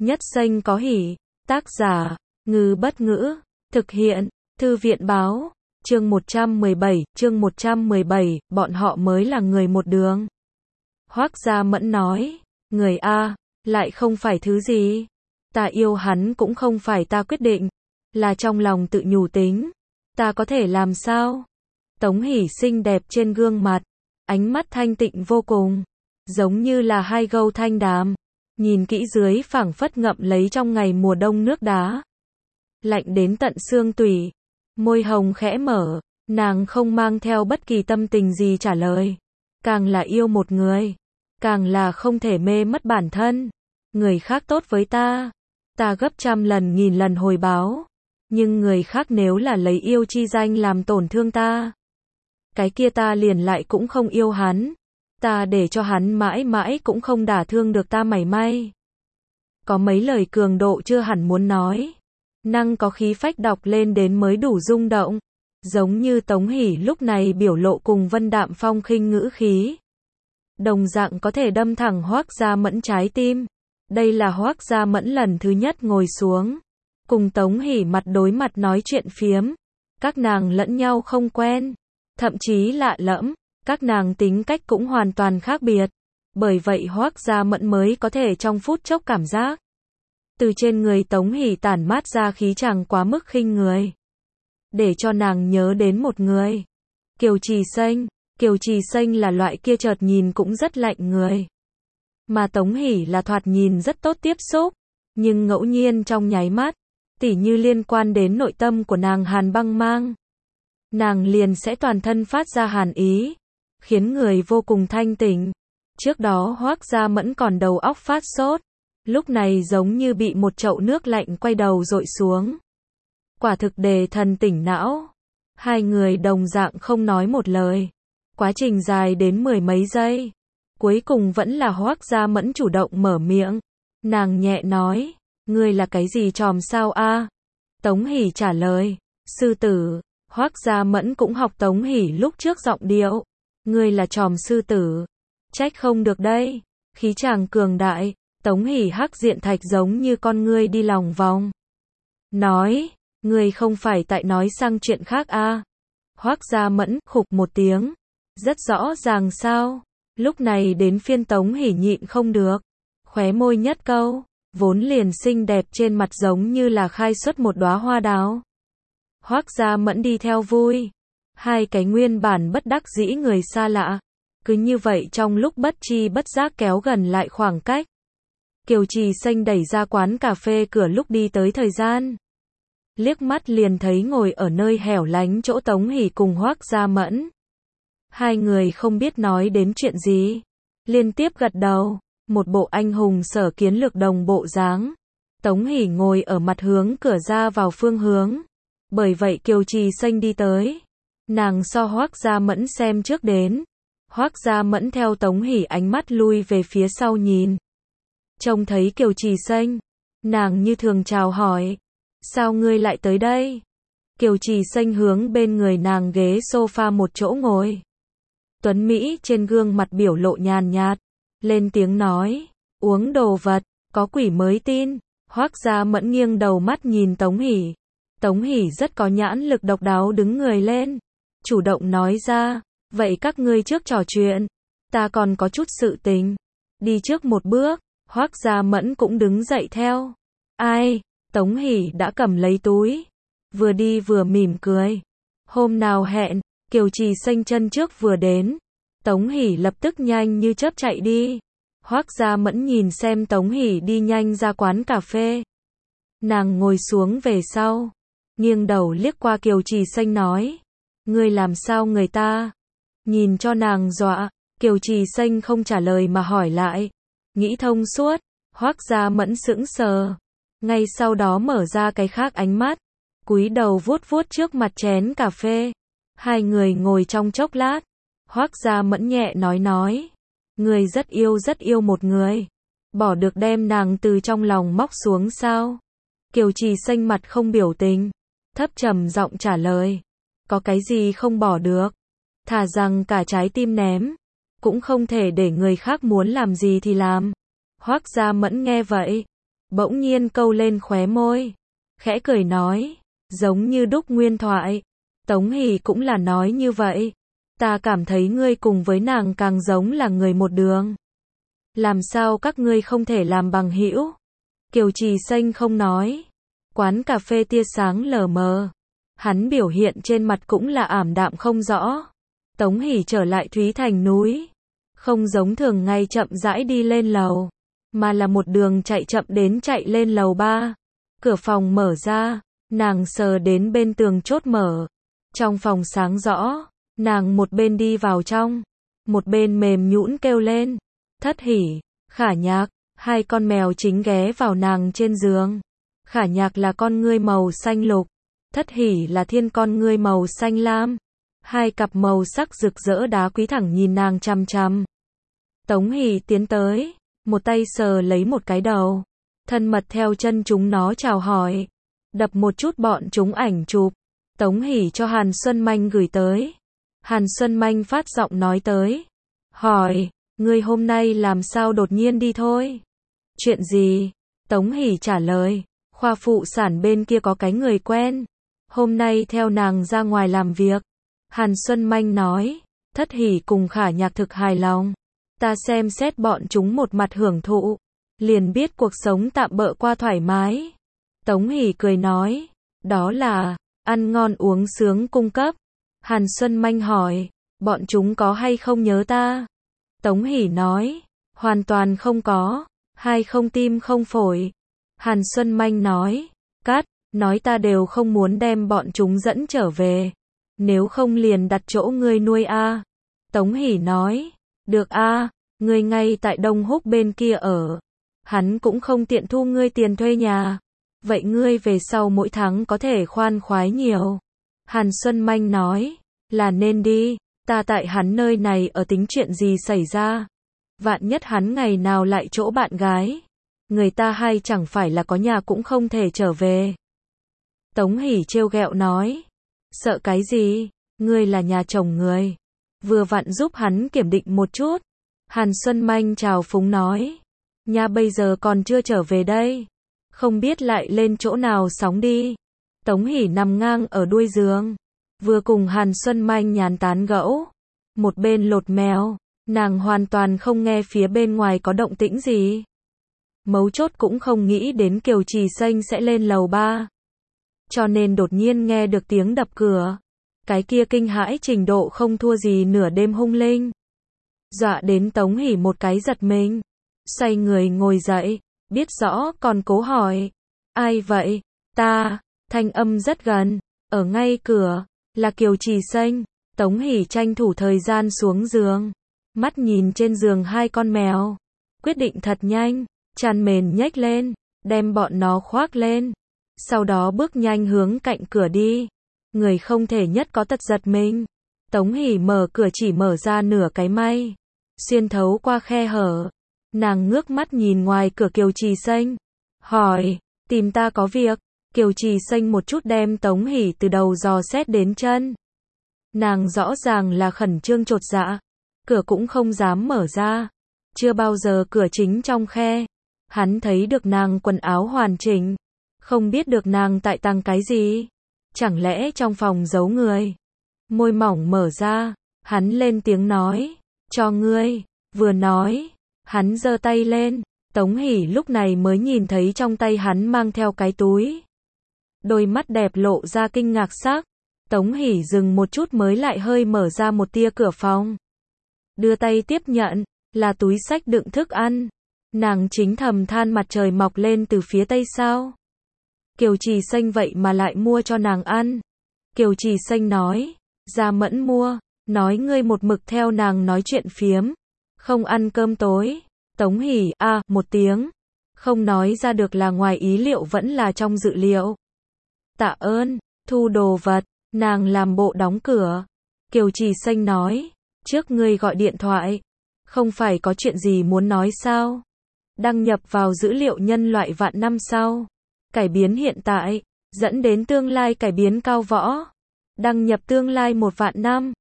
Nhất xanh có hỉ. Tác giả, Ngư Bất Ngữ. Thực hiện, Thư viện Báo. Chương 117, bọn họ mới là người một đường. Hoắc Gia Mẫn nói, người A, lại không phải thứ gì. Ta yêu hắn cũng không phải ta quyết định, là trong lòng tự nhủ tính. Ta có thể làm sao? Tống Hỷ xinh đẹp trên gương mặt, ánh mắt thanh tịnh vô cùng, giống như là hai gâu thanh đàm. Nhìn kỹ dưới phảng phất ngậm lấy trong ngày mùa đông nước đá. Lạnh đến tận xương tủy. Môi hồng khẽ mở, nàng không mang theo bất kỳ tâm tình gì trả lời. Càng là yêu một người, càng là không thể mê mất bản thân. Người khác tốt với ta, ta gấp trăm lần nghìn lần hồi báo. Nhưng người khác nếu là lấy yêu chi danh làm tổn thương ta, cái kia ta liền lại cũng không yêu hắn. Ta để cho hắn mãi mãi cũng không đả thương được ta mảy may. Có mấy lời cường độ chưa hẳn muốn nói. Năng có khí phách đọc lên đến mới đủ rung động. Giống như Tống Hỷ lúc này biểu lộ cùng Vân Đạm Phong khinh ngữ khí. Đồng dạng có thể đâm thẳng Hoắc Gia Mẫn trái tim. Đây là Hoắc Gia Mẫn lần thứ nhất ngồi xuống. Cùng Tống Hỷ mặt đối mặt nói chuyện phiếm. Các nàng lẫn nhau không quen. Thậm chí lạ lẫm. Các nàng tính cách cũng hoàn toàn khác biệt. Bởi vậy Hoắc Gia Mẫn mới có thể trong phút chốc cảm giác. Từ trên người Tống Hỷ tản mát ra khí chàng quá mức khinh người. Để cho nàng nhớ đến một người. Kiều Trì Xanh. Kiều Trì Xanh là loại kia chợt nhìn cũng rất lạnh người. Mà Tống Hỷ là thoạt nhìn rất tốt tiếp xúc. Nhưng ngẫu nhiên trong nháy mắt, tỉ như liên quan đến nội tâm của nàng hàn băng mang. Nàng liền sẽ toàn thân phát ra hàn ý. Khiến người vô cùng thanh tỉnh. Trước đó Hoắc Gia Mẫn còn đầu óc phát sốt. Lúc này giống như bị một chậu nước lạnh quay đầu dội xuống. Quả thực đề thần tỉnh não. Hai người đồng dạng không nói một lời. Quá trình dài đến mười mấy giây. Cuối cùng vẫn là Hoắc Gia Mẫn chủ động mở miệng. Nàng nhẹ nói, ngươi là cái gì chòm sao a? Tống Hỷ trả lời, sư tử. Hoắc Gia Mẫn cũng học Tống Hỷ lúc trước giọng điệu. Ngươi là chòm sư tử. Trách không được đây. Khí chàng cường đại. Tống Hỷ hắc diện thạch giống như con ngươi đi lòng vòng. Nói, ngươi không phải tại nói sang chuyện khác a? Hoắc Gia Mẫn khục một tiếng. Rất rõ ràng sao? Lúc này đến phiên Tống Hỷ nhịn không được. Khóe môi nhất câu, vốn liền xinh đẹp trên mặt giống như là khai xuất một đóa hoa đào. Hoắc Gia Mẫn đi theo vui. Hai cái nguyên bản bất đắc dĩ người xa lạ. Cứ như vậy trong lúc bất chi bất giác kéo gần lại khoảng cách. Kiều Trì Xanh đẩy ra quán cà phê cửa lúc đi tới thời gian. Liếc mắt liền thấy ngồi ở nơi hẻo lánh chỗ Tống Hỷ cùng Hoắc Gia Mẫn. Hai người không biết nói đến chuyện gì. Liên tiếp gật đầu. Một bộ anh hùng sở kiến lược đồng bộ dáng. Tống Hỷ ngồi ở mặt hướng cửa ra vào phương hướng. Bởi vậy Kiều Trì Xanh đi tới. Nàng so Hoắc Gia Mẫn xem trước đến. Hoắc Gia Mẫn theo Tống Hỷ ánh mắt lui về phía sau nhìn. Trông thấy Kiều Trì Xanh. Nàng như thường chào hỏi. Sao ngươi lại tới đây? Kiều Trì Xanh hướng bên người nàng ghế sofa một chỗ ngồi. Tuấn Mỹ trên gương mặt biểu lộ nhàn nhạt. Lên tiếng nói. Uống đồ vật. Có quỷ mới tin. Hoắc Gia Mẫn nghiêng đầu mắt nhìn Tống Hỷ. Tống Hỷ rất có nhãn lực độc đáo đứng người lên. Chủ động nói ra. Vậy các ngươi trước trò chuyện. Ta còn có chút sự tình. Đi trước một bước. Hoắc Gia Mẫn cũng đứng dậy theo. Ai? Tống Hỷ đã cầm lấy túi. Vừa đi vừa mỉm cười. Hôm nào hẹn. Kiều Trì Xanh chân trước vừa đến. Tống Hỷ lập tức nhanh như chớp chạy đi. Hoắc Gia Mẫn nhìn xem Tống Hỷ đi nhanh ra quán cà phê. Nàng ngồi xuống về sau. Nghiêng đầu liếc qua Kiều Trì Xanh nói. Ngươi làm sao người ta? Nhìn cho nàng dọa. Kiều Trì Xanh không trả lời mà hỏi lại. Nghĩ thông suốt. Hoắc Gia Mẫn sững sờ. Ngay sau đó mở ra cái khác ánh mắt. Cúi đầu vuốt vuốt trước mặt chén cà phê. Hai người ngồi trong chốc lát. Hoắc Gia Mẫn nhẹ nói. Người rất yêu một người. Bỏ được đem nàng từ trong lòng móc xuống sao? Kiều Trì Xanh mặt không biểu tình. Thấp trầm giọng trả lời. Có cái gì không bỏ được? Thà rằng cả trái tim ném. Cũng không thể để người khác muốn làm gì thì làm. Hoắc Gia Mẫn nghe vậy. bỗng nhiên câu lên khóe môi, khẽ cười nói, giống như đúc nguyên thoại. Tống Hỷ cũng là nói như vậy. Ta cảm thấy ngươi cùng với nàng càng giống là người một đường. Làm sao các ngươi không thể làm bằng hữu? Kiều Trì Xanh không nói. Quán cà phê tia sáng lờ mờ. Hắn biểu hiện trên mặt cũng là ảm đạm không rõ. Tống Hỷ trở lại Thúy Thành núi. Không giống thường ngày chậm rãi đi lên lầu, mà là một đường chạy chậm đến chạy lên lầu 3. Cửa phòng mở ra, nàng sờ đến bên tường chốt mở. Trong phòng sáng rõ, nàng một bên đi vào trong, một bên mềm nhũn kêu lên. Thất Hỷ, Khả Nhạc, hai con mèo chính ghé vào nàng trên giường. Khả Nhạc là con ngươi màu xanh lục, Thất Hỷ là thiên con ngươi màu xanh lam. Hai cặp màu sắc rực rỡ đá quý thẳng nhìn nàng chằm chằm. Tống Hỷ tiến tới, một tay sờ lấy một cái đầu, thân mật theo chân chúng nó chào hỏi, đập một chút bọn chúng ảnh chụp. Tống Hỷ cho Hàn Xuân Manh gửi tới. Hàn Xuân Manh phát giọng nói tới, hỏi, ngươi hôm nay làm sao đột nhiên đi thôi? Chuyện gì? Tống Hỷ trả lời, khoa phụ sản bên kia có cái người quen, hôm nay theo nàng ra ngoài làm việc. Hàn Xuân Manh nói, Thất Hỷ cùng Khả Nhạc thực hài lòng. Ta xem xét bọn chúng một mặt hưởng thụ, liền biết cuộc sống tạm bợ qua thoải mái. Tống Hỷ cười nói, đó là ăn ngon uống sướng cung cấp. Hàn Xuân Manh hỏi, bọn chúng có hay không nhớ ta? Tống Hỷ nói, hoàn toàn không có, hay không tim không phổi. Hàn Xuân Manh nói, cắt, nói ta đều không muốn đem bọn chúng dẫn trở về. Nếu không liền đặt chỗ ngươi nuôi a. Tống Hỷ nói, được a, ngươi ngay tại Đông Húc bên kia ở. Hắn cũng không tiện thu ngươi tiền thuê nhà. Vậy ngươi về sau mỗi tháng có thể khoan khoái nhiều. Hàn Xuân Manh nói, là nên đi, ta tại hắn nơi này ở tính chuyện gì xảy ra. Vạn nhất hắn ngày nào lại chỗ bạn gái. Người ta hay chẳng phải là có nhà cũng không thể trở về. Tống Hỷ trêu ghẹo nói, sợ cái gì, ngươi là nhà chồng người. Vừa vặn giúp hắn kiểm định một chút. Hàn Xuân Manh chào phúng nói, nhà bây giờ còn chưa trở về đây. Không biết lại lên chỗ nào sóng đi. Tống Hỷ nằm ngang ở đuôi giường, vừa cùng Hàn Xuân Manh nhàn tán gẫu, một bên lột mèo, nàng hoàn toàn không nghe phía bên ngoài có động tĩnh gì. Mấu chốt cũng không nghĩ đến Kiều Trì Xanh sẽ lên lầu 3. Cho nên đột nhiên nghe được tiếng đập cửa. Cái kia kinh hãi trình độ không thua gì nửa đêm hung linh. Dọa đến Tống Hỷ một cái giật mình. Xoay người ngồi dậy, biết rõ còn cố hỏi. Ai vậy? Ta, thanh âm rất gần, ở ngay cửa, là Kiều Trì Xanh. Tống Hỷ tranh thủ thời gian xuống giường, mắt nhìn trên giường hai con mèo. Quyết định thật nhanh, chăn mền nhếch lên, đem bọn nó khoác lên. Sau đó bước nhanh hướng cạnh cửa đi. Người không thể nhất có tật giật mình. Tống Hỷ mở cửa chỉ mở ra nửa cái may, xuyên thấu qua khe hở. Nàng ngước mắt nhìn ngoài cửa Kiều Trì Xanh, hỏi, tìm ta có việc? Kiều Trì Xanh một chút đem Tống Hỷ từ đầu dò xét đến chân. Nàng rõ ràng là khẩn trương chột dạ, cửa cũng không dám mở ra. Chưa bao giờ cửa chính trong khe. Hắn thấy được nàng quần áo hoàn chỉnh, không biết được nàng tại tàng cái gì. Chẳng lẽ trong phòng giấu người? Môi mỏng mở ra, hắn lên tiếng nói, cho ngươi. Vừa nói, hắn giơ tay lên. Tống Hỷ lúc này mới nhìn thấy trong tay hắn mang theo cái túi. Đôi mắt đẹp lộ ra kinh ngạc sắc. Tống Hỷ dừng một chút mới lại hơi mở ra một tia cửa phòng. Đưa tay tiếp nhận, là túi xách đựng thức ăn. Nàng chính thầm than mặt trời mọc lên từ phía tây sao. Kiều Trì Xanh vậy mà lại mua cho nàng ăn. Kiều Trì Xanh nói, Gia Mẫn mua, nói ngươi một mực theo nàng nói chuyện phiếm, không ăn cơm tối. Tống Hỷ một tiếng, không nói ra được là ngoài ý liệu vẫn là trong dự liệu. Tạ ơn, thu đồ vật, nàng làm bộ đóng cửa. Kiều Trì Xanh nói, trước ngươi gọi điện thoại, không phải có chuyện gì muốn nói sao? Đăng nhập vào dữ liệu nhân loại vạn năm sau. Cải biến hiện tại, dẫn đến tương lai cải biến cao võ. Đăng nhập tương lai 1 vạn năm.